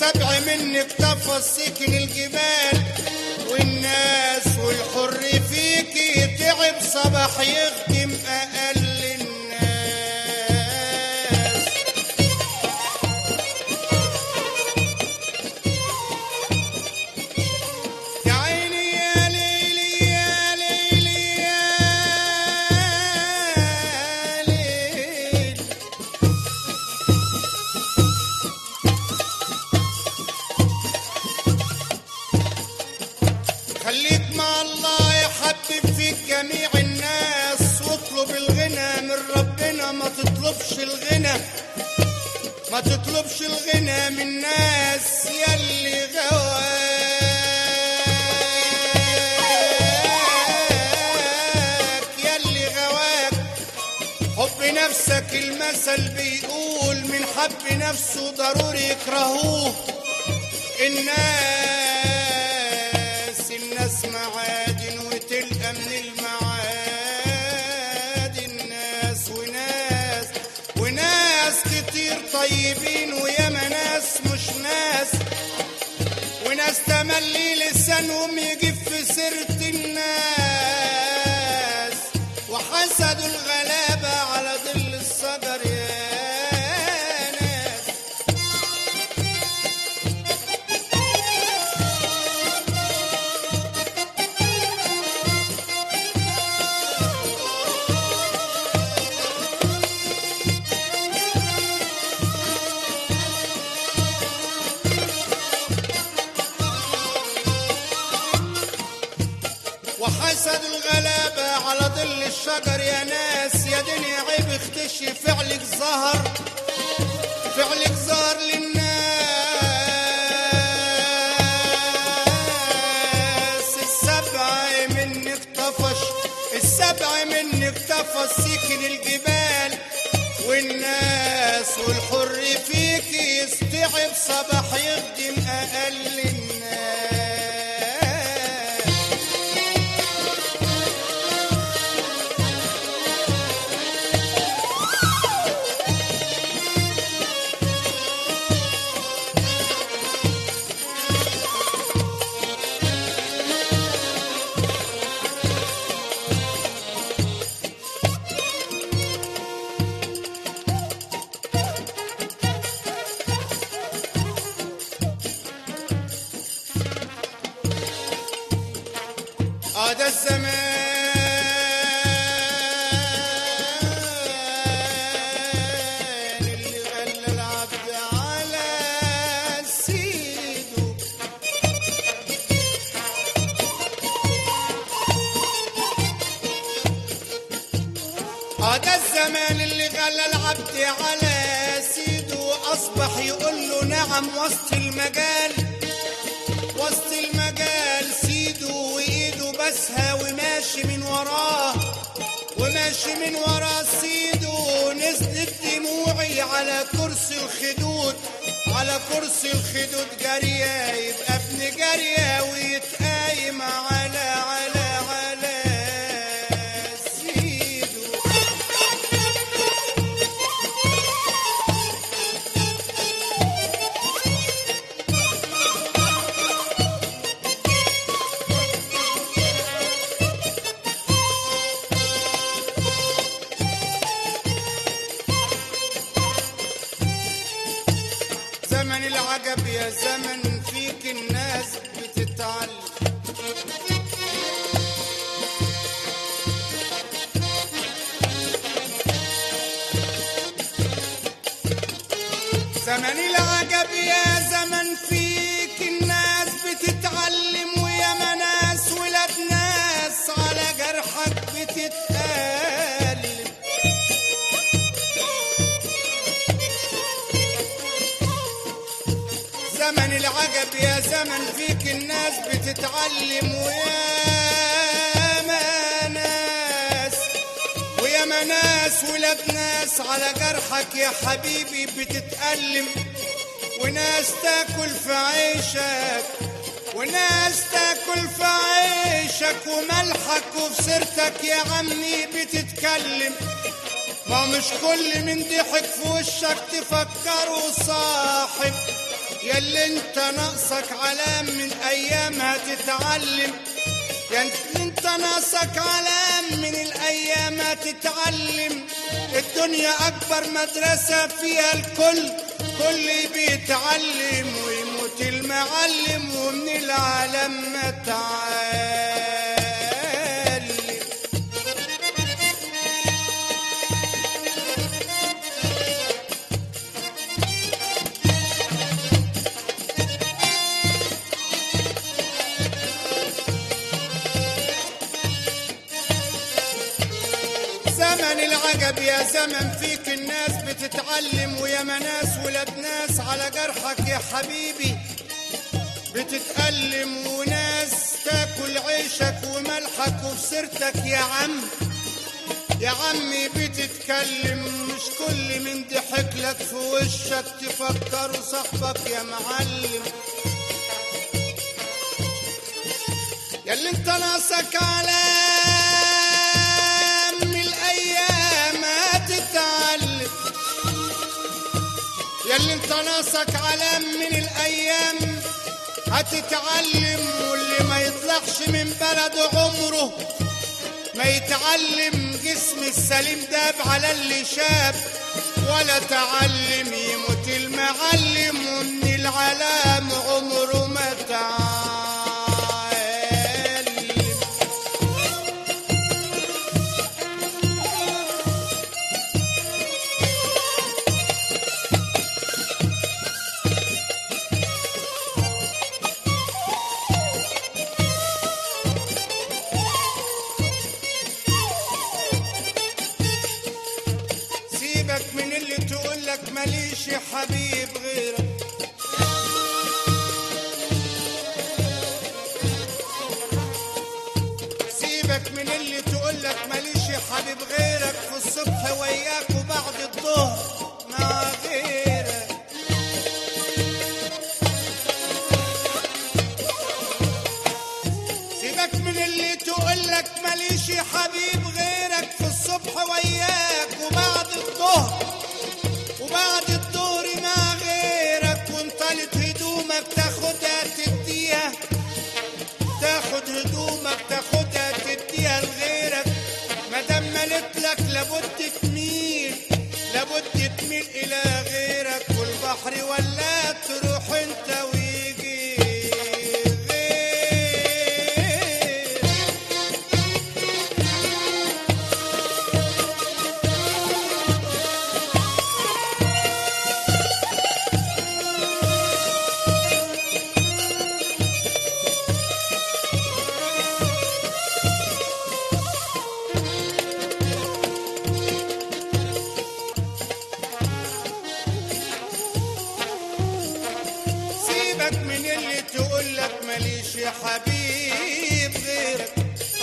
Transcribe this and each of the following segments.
السبع منك طفى سكن الجبال والناس، والحر فيكي تعب صباح يخدم أقل الناس. يا عيني يا ليلي يا ليلي يا ليل، خليك مع الله يحبب فيك جميع الناس، واطلب الغنى من ربنا، ما تطلبش الغنى، ما تطلبش الغنى من ناس يلي غواك، يلي غواك. حب نفسك المثل بيقول من حب نفسه ضروري يكرهوه الناس معادن وتلقى من المعادن ناس وناس كتير طيبين، وياما ناس مش ناس، وناس تملي لسانهم يجيب في سيرة الناس، وحسدوا الغلابة على ظل الصدر يا ناس. وحسدوا الغلابة على ظل الشجر يا ناس، يا دنيا عيب اختشي فعلك ظهر، فعلك ظهر للناس. السبع منك طفش سكن الجبال والناس، والحر فيك يستعب صباح يخدم أقل الناس. ده الزمان اللي غلى العبد على سيده، ده الزمان اللي غلى العبد على سيده، وأصبح يقول له نعم وسط المجال، وسط المجال سيده، وإيده بسها وماشي من وراه، وماشي من وراه سيده. نزلت دموعي على كرسي الخدود، على كرسي الخدود جارية، يبقى ابن جارية ويتقايم على سيده. زمن العجب يا زمن فيك الناس بتتعلم، زمن العجب يا زمن فيك الناس بتتعلم، وياما ناس ولاد ناس على جرحك بتتألم. زمن العجب يا زمن فيك الناس بتتعلم، وياما ناس ولاد ناس على جرحك يا حبيبي بتتألم، وناس تاكل في عيشك، وناس تاكل في عيشك وملحك، وفي سيرتك يا عمي بتتكلم. ما مش كل من ضحك في وشك تفكره صاحب، ياللي انت ناقصك علام من ايامها تتعلم، ياللي انت ناقصك علام من الايام تتعلم. الدنيا اكبر مدرسة فيها الكل، كل بيتعلم ويموت المعلم ومن العالم ما تعلم. زمن العجب يا زمن فيك الناس بتتعلم، ويا ناس ولاد ناس على جرحك يا حبيبي بتتألم، وناس تاكل عيشك وملحك وفي سيرتك يا عم يا عمي بتتكلم. مش كل من ضحك لك في وشك تفكره صاحبك يا معلم. ياللي انت ناقصك علام من الايام هتتعلم، ياللي انت ناقصك علام من الايام هتتعلم. واللي ما يطلعش من بلده عمره ما يتعلم. جسم السليم داب على اللي شاب ولا تعلم، يموت المعلم ومن العلام عمره ما تعلم. سيبك من اللي تقولك ماليش حبيب غيرك، سيبك من اللي تقولك ماليش حبيب غيرك. في الصبح وياك وبعد الظهر مع غيرك. سيبك من اللي تقولك ماليش حبيب غيرك. في الصبح وياك وبعد الظهر وبعد الظهر مع غيرك. وانطلت هدومك تاخدها تديها، تاخد هدومك تاخدها تديها لغيرك. مادام ملتلك لابد تميل، لابد تميل الى غيرك. والبحر ولا تروح انت ويجي غيرك. سيبك من اللي تقولك ماليش حبيب غيرك.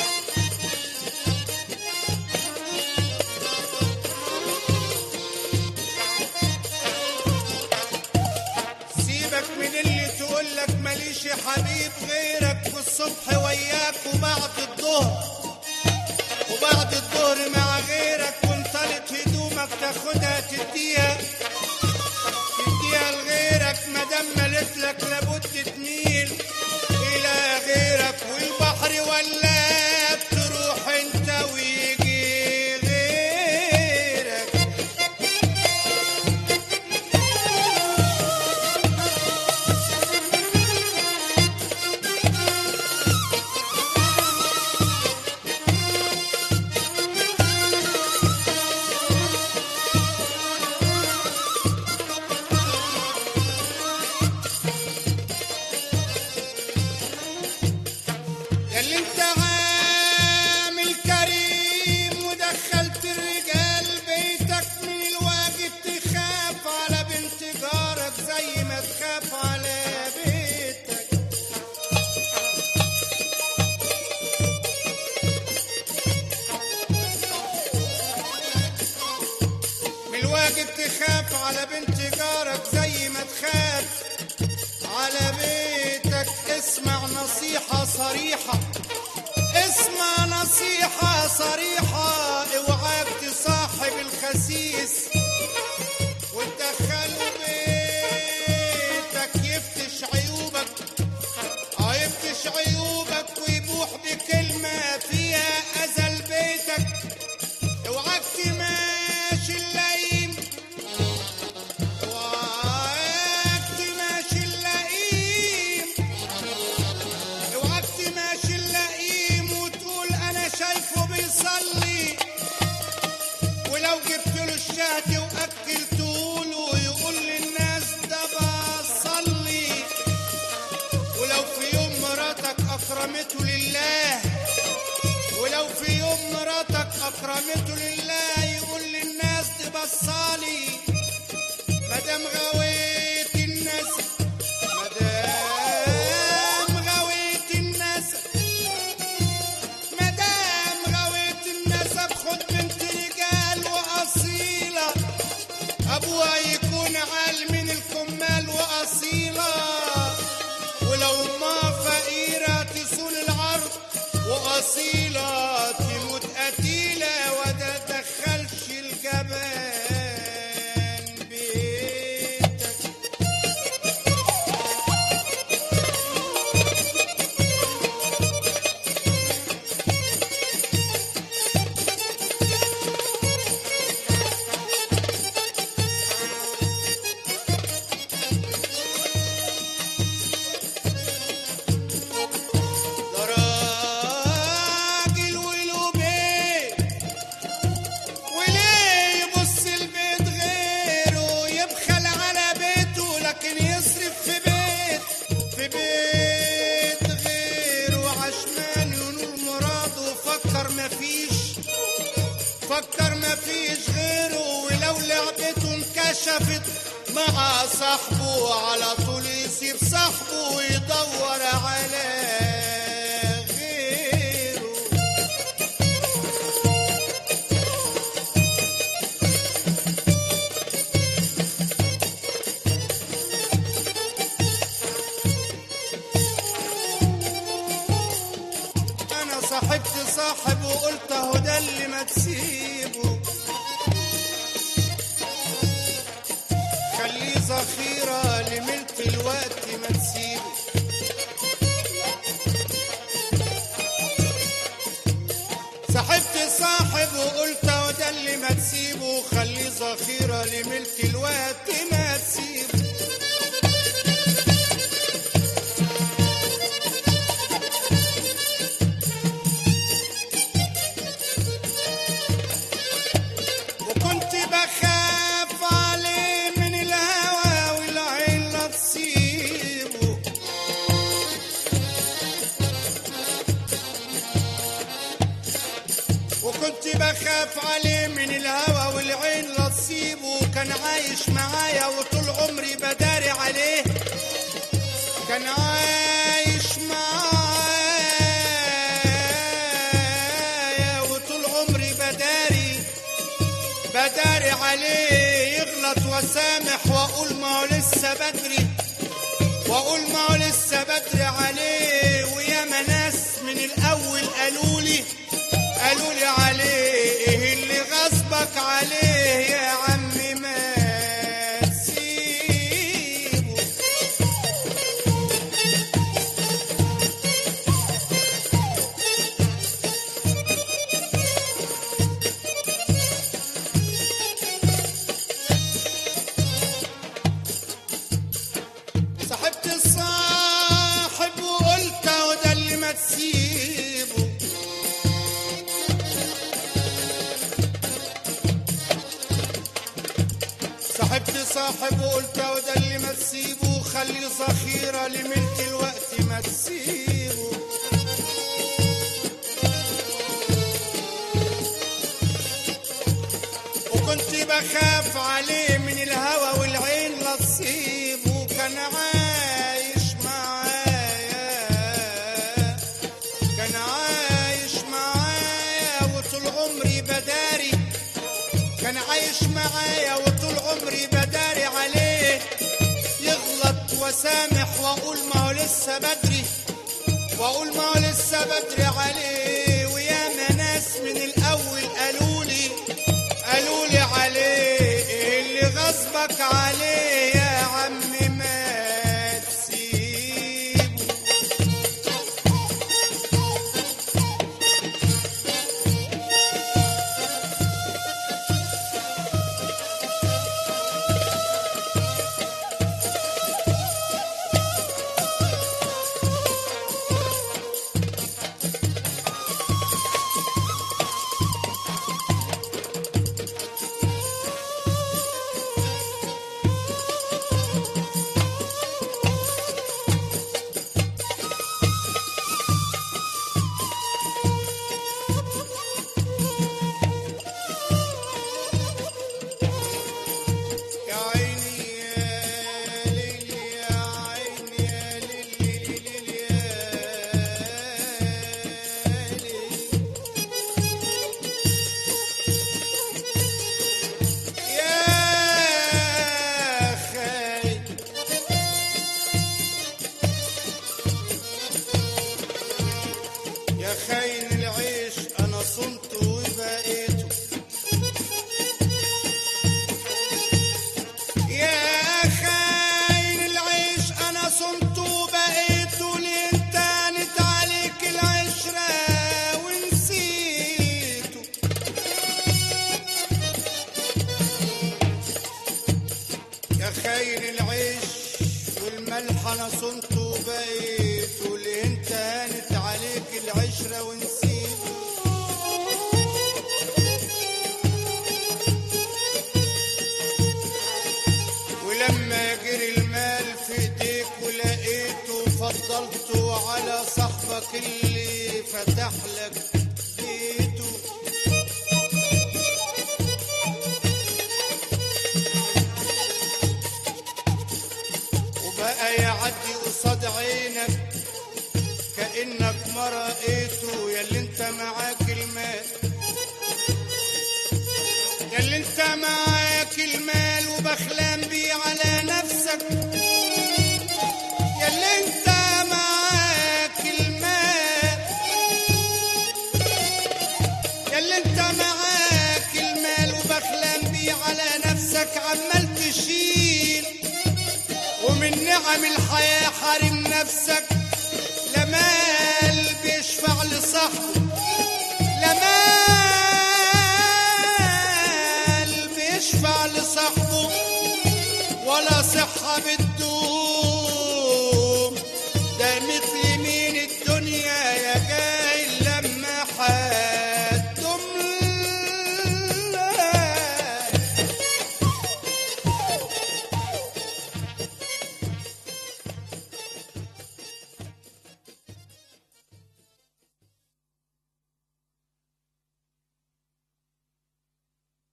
سيبك من اللي تقولك ماليش حبيب غيرك. في الصبح وياك وبعد الظهر وبعد الظهر مع غيرك. وانطلت هدومك تاخدها تديها، تديها لغيرك. مادام ملتلك لابد تميل الى غيرك. والبحر ولا تروح انت ويجي غيرك. ياللي انت عامل كريم ودخلت الرجال بيتك، من الواجب تخاف على بنت جارك زي ما تخاف على بيتك. من الواجب تخاف على بنت جارك زي ما تخاف على بيتك. اسمع نصيحة صريحة، اسمع نصيحة صريحة. اوعاك تصاحب الخسيس وتدخله بيتك. مدام غويت النسب، مدام غويت النسب، مدام غويت النسب خد بنت رجال وأصيلة، أبوها يكون عال من الكمال وأصيلة، ولو ما فقيرة تصون العرض وأصيلة تموت قتيلة وده دخلش الجبان بيتك. ده راجل وله بيت، وليه يبص البيت غيره، يبخل على بيته لكن يصرف في بيت غيره، عشمان ينول مراده، فكر مفيش غيره، ولو لعبته انكشفت مع صاحبه على طول يسيب صاحبه ويدور على غيره. انا صاحبت صاحب وقلت اهو ده اللي ما تسيبه، خليه ذخيرة لملك الوقت ما تسيبه. صاحبت صاحب وقلت اهو ده اللي ما تسيبه، خليه ذخيرة لملك الوقت ما تسيبه. وكنت بخاف عليه من الهوى والعين لا تصيبه، وكنت بخاف عليه من الهوى والعين لا تصيبه، كان عايش معايا وطول عمري بداري عليه، كان عايش معايا وطول عمري بداري عليه، يغلط وسامح واقول ما هو لسه بدري، واقول ما هو لسه بدري عليه، وياما ناس من الاول قالوا لي عليه ايه اللي غصبك عليه يا عمي ما تسيبه. صاحبت الصاحب وقلت اهو ده اللي ما تسيبه، صاحبت صاحب وقلت اهو ده اللي ما تسيبه، خلي ذخيرة لملك الوقت ما تسيبه. وكنت بخاف عليه من الهوى والعين لا تصيبه، كان عايش معايا وطول عمري بداري، كان عايش معايا وطول عمري بداري عليه، يغلط وسامح واقول ما هو لسه بدري، واقول ما هو لسه بدري عليه، وياما ناس من الاول قالوا لي عليه ايه اللي غصبك عليه يا عمي ما تسيبه. خاين العيش انا صمت وبقيت ليه انت هانت عليك العشرة ونسيته. يا خاين العيش والملح انا صمت وبقيت ليه انت هانت عليك العشرة ونسيته. ولما جري المال في ايديك ولقيته فضلته على صاحبك اللي فتح لك بيته. وبقى يعدي قصاد عينك كأنك ما رأيته. ياللي انت معاك المال، ياللي انت معاك المال وبخلان بيه على نفسك. ياللي انت معاك المال، ياللي انت معاك المال وبخلان بيه على نفسك. عمال تشيل ومن نعم الحياة حارم نفسك. لا مال بيشفع لصاحبه، لا مال بيشفع لصاحبه، ولا صحة